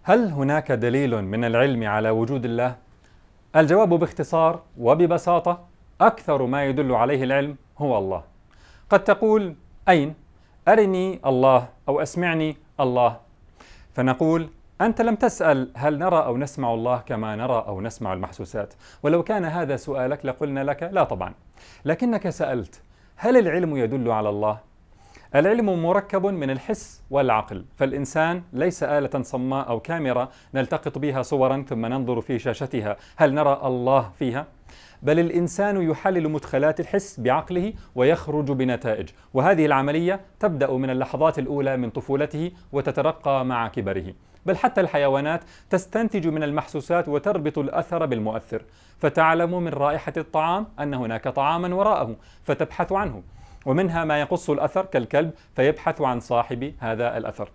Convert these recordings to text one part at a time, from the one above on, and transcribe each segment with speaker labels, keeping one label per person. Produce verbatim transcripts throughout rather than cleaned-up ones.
Speaker 1: هل هناك دليل من العلم على وجود الله؟ الجواب باختصار وببساطة: أكثر ما يدل عليه العلم هو الله. قد تقول: أين؟ أرني الله أو أسمعني الله. فنقول: أنت لم تسأل هل نرى أو نسمع الله كما نرى أو نسمع المحسوسات، ولو كان هذا سؤالك لقلنا لك لا طبعا، لكنك سألت: هل العلم يدل على الله؟ العلم مركب من الحس والعقل، فالإنسان ليس آلة صماء أو كاميرا نلتقط بها صورا ثم ننظر في شاشتها هل نرى الله فيها؟ بل الإنسان يحلل مدخلات الحس بعقله ويخرج بنتائج، وهذه العملية تبدأ من اللحظات الأولى من طفولته وتترقى مع كبره. بل حتى الحيوانات تستنتج من المحسوسات وتربط الأثر بالمؤثر، فتعلم من رائحة الطعام أن هناك طعاما وراءه فتبحث عنه، ومنها ما يقص الأثر كالكلب فيبحث عن صاحب هذا الأثر.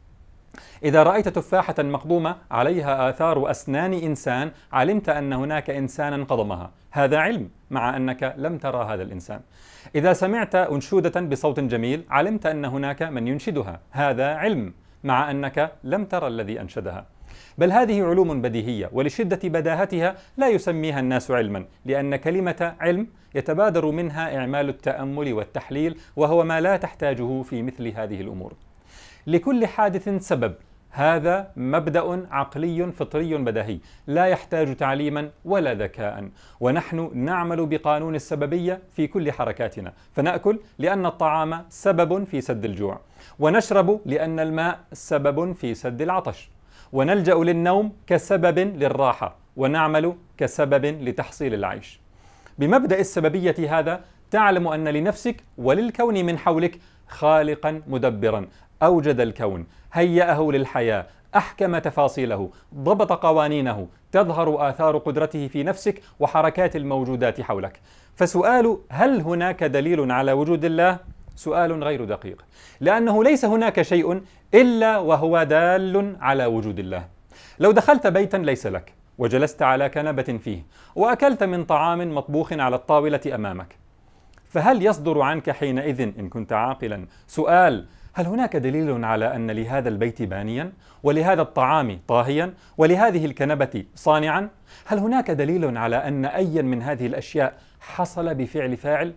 Speaker 1: إذا رأيت تفاحة مقضومة عليها آثار أسنان إنسان علمت أن هناك إنسانا قضمها، هذا علم مع أنك لم ترى هذا الإنسان. إذا سمعت أنشودة بصوت جميل علمت أن هناك من ينشدها، هذا علم مع أنك لم ترى الذي أنشدها. بل هذه علوم بديهية، ولشدة بداهتها لا يسميها الناس علما، لأن كلمة علم يتبادر منها إعمال التأمل والتحليل، وهو ما لا تحتاجه في مثل هذه الأمور. لكل حادث سبب، هذا مبدأ عقلي فطري بديهي لا يحتاج تعليما ولا ذكاء، ونحن نعمل بقانون السببية في كل حركاتنا، فنأكل لأن الطعام سبب في سد الجوع، ونشرب لأن الماء سبب في سد العطش، ونلجأ للنوم كسبب للراحة، ونعمل كسبب لتحصيل العيش. بمبدأ السببية هذا تعلم أن لنفسك وللكون من حولك خالقا مدبرا أوجد الكون، هيأه للحياة، أحكم تفاصيله، ضبط قوانينه، تظهر آثار قدرته في نفسك وحركات الموجودات حولك. فسؤال هل هناك دليل على وجود الله سؤال غير دقيق، لأنه ليس هناك شيء إلا وهو دال على وجود الله. لو دخلت بيتا ليس لك وجلست على كنبة فيه وأكلت من طعام مطبوخ على الطاولة أمامك، فهل يصدر عنك حينئذ إن كنت عاقلا سؤال: هل هناك دليل على أن لهذا البيت بانيا، ولهذا الطعام طاهيا، ولهذه الكنبة صانعا؟ هل هناك دليل على أن أيا من هذه الأشياء حصل بفعل فاعل؟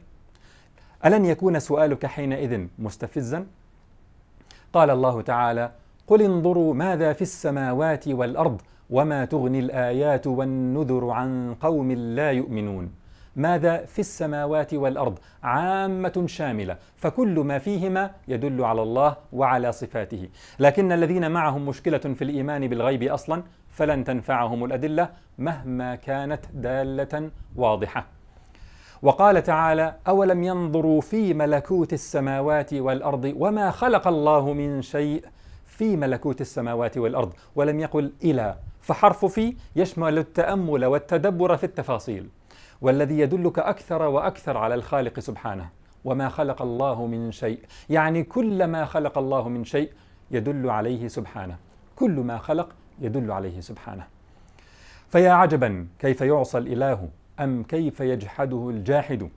Speaker 1: ألن يكون سؤالك حينئذ مستفزا؟ قال الله تعالى: قل انظروا ماذا في السماوات والأرض وما تغني الآيات والنذر عن قوم لا يؤمنون. ماذا في السماوات والأرض عامة شاملة، فكل ما فيهما يدل على الله وعلى صفاته، لكن الذين معهم مشكلة في الإيمان بالغيب أصلا فلن تنفعهم الأدلة مهما كانت دالة واضحة. وقال تعالى: أولم ينظروا في ملكوت السماوات والأرض وما خلق الله من شيء، في ملكوت السماوات والأرض، ولم يقل إلى، فحرف في يشمل التأمل والتدبر في التفاصيل. والذي يدلك أكثر وأكثر على الخالق سبحانه: وما خلق الله من شيء، يعني كل ما خلق الله من شيء يدل عليه سبحانه، كل ما خلق يدل عليه سبحانه. فيا عجبا كيف يعصى الإله أم كيف يجحده الجاحد،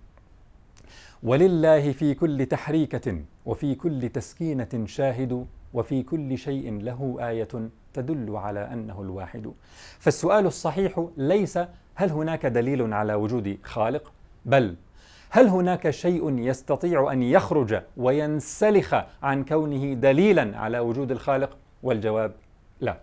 Speaker 1: ولله في كل تحريكة وفي كل تسكينة شاهد، وفي كل شيء له آية تدل على أنه الواحد. فالسؤال الصحيح ليس هل هناك دليل على وجود خالق، بل هل هناك شيء يستطيع أن يخرج وينسلخ عن كونه دليلا على وجود الخالق؟ والجواب لا.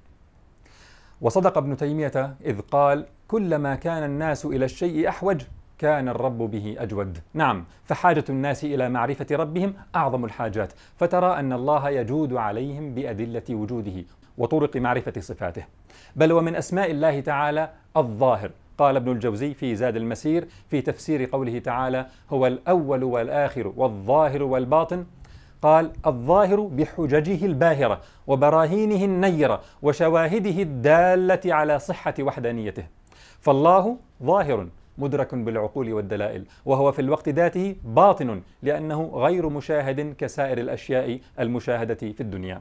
Speaker 1: وصدق ابن تيمية إذ قال: كلما كان الناس إلى الشيء أحوج كان الرب به أجود. نعم، فحاجة الناس إلى معرفة ربهم أعظم الحاجات، فترى أن الله يجود عليهم بأدلة وجوده وطرق معرفة صفاته. بل ومن أسماء الله تعالى الظاهر. قال ابن الجوزي في زاد المسير في تفسير قوله تعالى: هو الأول والآخر والظاهر والباطن، قال: الظاهر بحججه الباهرة وبراهينه النيرة وشواهده الدالة على صحة وحدانيته. فالله ظاهر مدرك بالعقول والدلائل، وهو في الوقت ذاته باطن لأنه غير مشاهد كسائر الأشياء المشاهدة في الدنيا.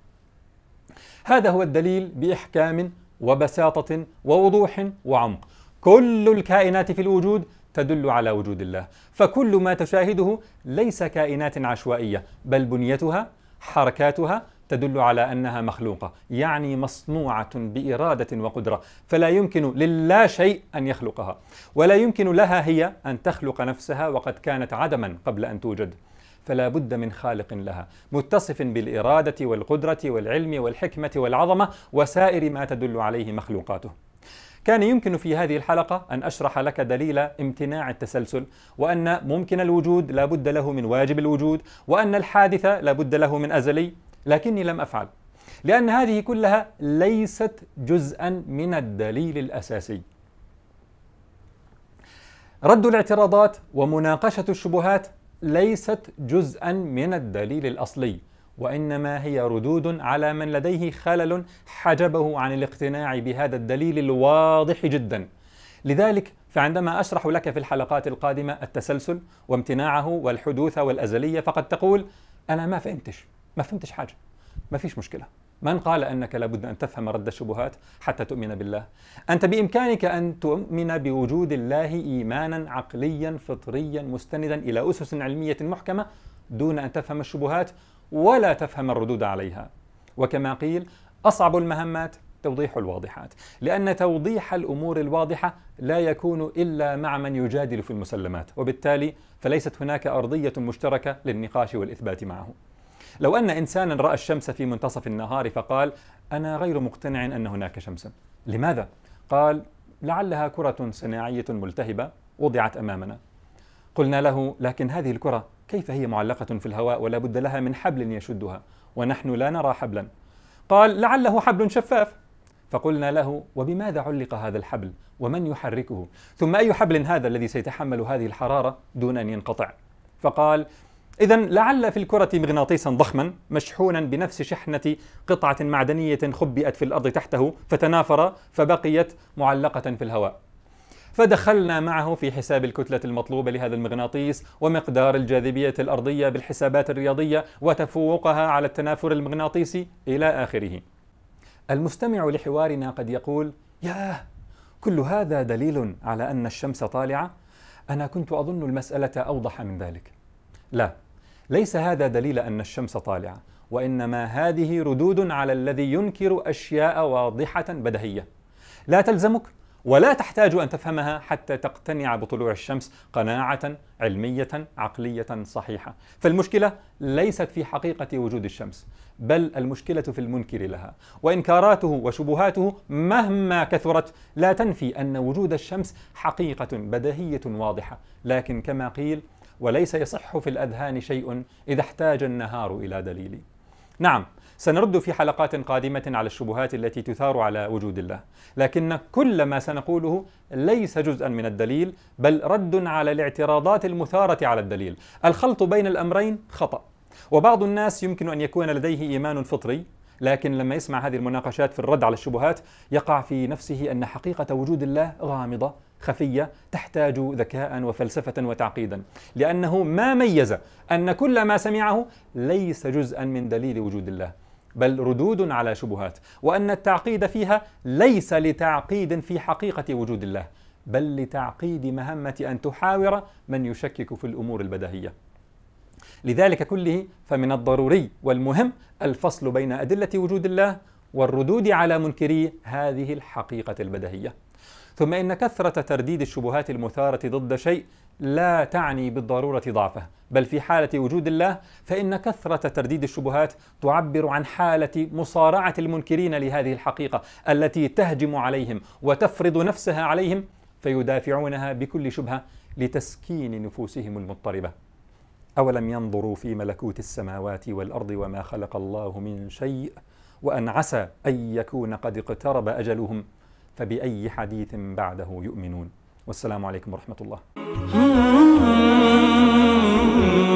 Speaker 1: هذا هو الدليل بإحكام وبساطة ووضوح وعمق. كل الكائنات في الوجود تدل على وجود الله، فكل ما تشاهده ليس كائنات عشوائية، بل بنيتها، حركاتها، تدل على أنها مخلوقة، يعني مصنوعة بإرادة وقدرة، فلا يمكن للا شيء أن يخلقها، ولا يمكن لها هي أن تخلق نفسها وقد كانت عدما قبل أن توجد، فلا بد من خالق لها متصف بالإرادة والقدرة والعلم والحكمة والعظمة وسائر ما تدل عليه مخلوقاته. كان يمكن في هذه الحلقة أن أشرح لك دليل امتناع التسلسل، وأن ممكن الوجود لا بد له من واجب الوجود، وأن الحادث لا بد له من أزلي، لكني لم أفعل، لأن هذه كلها ليست جزءا من الدليل الأساسي. رد الاعتراضات ومناقشة الشبهات ليست جزءا من الدليل الأصلي، وإنما هي ردود على من لديه خلل حجبه عن الاقتناع بهذا الدليل الواضح جدا. لذلك فعندما أشرح لك في الحلقات القادمة التسلسل وامتناعه والحدوث والأزلية، فقد تقول أنا ما فهمتش ما فهمتش حاجة. ما فيش مشكلة، من قال أنك لابد أن تفهم رد الشبهات حتى تؤمن بالله؟ أنت بإمكانك أن تؤمن بوجود الله إيمانا عقليا فطريا مستندا إلى أسس علمية محكمة دون أن تفهم الشبهات ولا تفهم الردود عليها. وكما قيل أصعب المهمات توضيح الواضحات، لأن توضيح الأمور الواضحة لا يكون إلا مع من يجادل في المسلمات، وبالتالي فليست هناك أرضية مشتركة للنقاش والإثبات معه. لو أن إنسانا رأى الشمس في منتصف النهار فقال أنا غير مقتنع أن هناك شمسا، لماذا؟ قال لعلها كرة صناعية ملتهبة وضعت أمامنا. قلنا له لكن هذه الكرة كيف هي معلقة في الهواء ولا بد لها من حبل يشدها ونحن لا نرى حبلا؟ قال لعله حبل شفاف. فقلنا له وبماذا علق هذا الحبل ومن يحركه؟ ثم أي حبل هذا الذي سيتحمل هذه الحرارة دون أن ينقطع؟ فقال إذن لعل في الكرة مغناطيسا ضخما مشحونا بنفس شحنة قطعة معدنية خبئت في الأرض تحته فتنافر فبقيت معلقة في الهواء. فدخلنا معه في حساب الكتلة المطلوبة لهذا المغناطيس ومقدار الجاذبية الأرضية بالحسابات الرياضية وتفوقها على التنافر المغناطيسي إلى آخره. المستمع لحوارنا قد يقول ياه، كل هذا دليل على أن الشمس طالعة؟ أنا كنت أظن المسألة أوضح من ذلك. لا، ليس هذا دليل أن الشمس طالعة، وإنما هذه ردود على الذي ينكر أشياء واضحة بديهية لا تلزمك ولا تحتاج أن تفهمها حتى تقتنع بطلوع الشمس قناعة علمية عقلية صحيحة. فالمشكلة ليست في حقيقة وجود الشمس، بل المشكلة في المنكر لها، وإنكاراته وشبهاته مهما كثرت لا تنفي أن وجود الشمس حقيقة بديهية واضحة، لكن كما قيل وليس يصح في الأذهان شيء إذا احتاج النهار إلى دليل. نعم، سنرد في حلقات قادمة على الشبهات التي تثار على وجود الله، لكن كل ما سنقوله ليس جزءا من الدليل، بل رد على الاعتراضات المثارة على الدليل. الخلط بين الأمرين خطأ، وبعض الناس يمكن أن يكون لديه إيمان فطري، لكن لما يسمع هذه المناقشات في الرد على الشبهات يقع في نفسه أن حقيقة وجود الله غامضة خفية تحتاج ذكاء وفلسفة وتعقيدا، لأنه ما ميز أن كل ما سمعه ليس جزءا من دليل وجود الله، بل ردود على شبهات، وأن التعقيد فيها ليس لتعقيد في حقيقة وجود الله، بل لتعقيد مهمة أن تحاور من يشكك في الأمور البديهية. لذلك كله فمن الضروري والمهم الفصل بين أدلة وجود الله والردود على منكري هذه الحقيقة البديهية. ثم إن كثرة ترديد الشبهات المثارة ضد شيء لا تعني بالضرورة ضعفه، بل في حالة وجود الله فإن كثرة ترديد الشبهات تعبر عن حالة مصارعة المنكرين لهذه الحقيقة التي تهجم عليهم وتفرض نفسها عليهم، فيدافعونها بكل شبهة لتسكين نفوسهم المضطربة. أولم ينظروا في ملكوت السماوات والأرض وما خلق الله من شيء وأن عسى أن يكون قد اقترب أجلهم فبأي حديث بعده يؤمنون. والسلام عليكم ورحمة الله.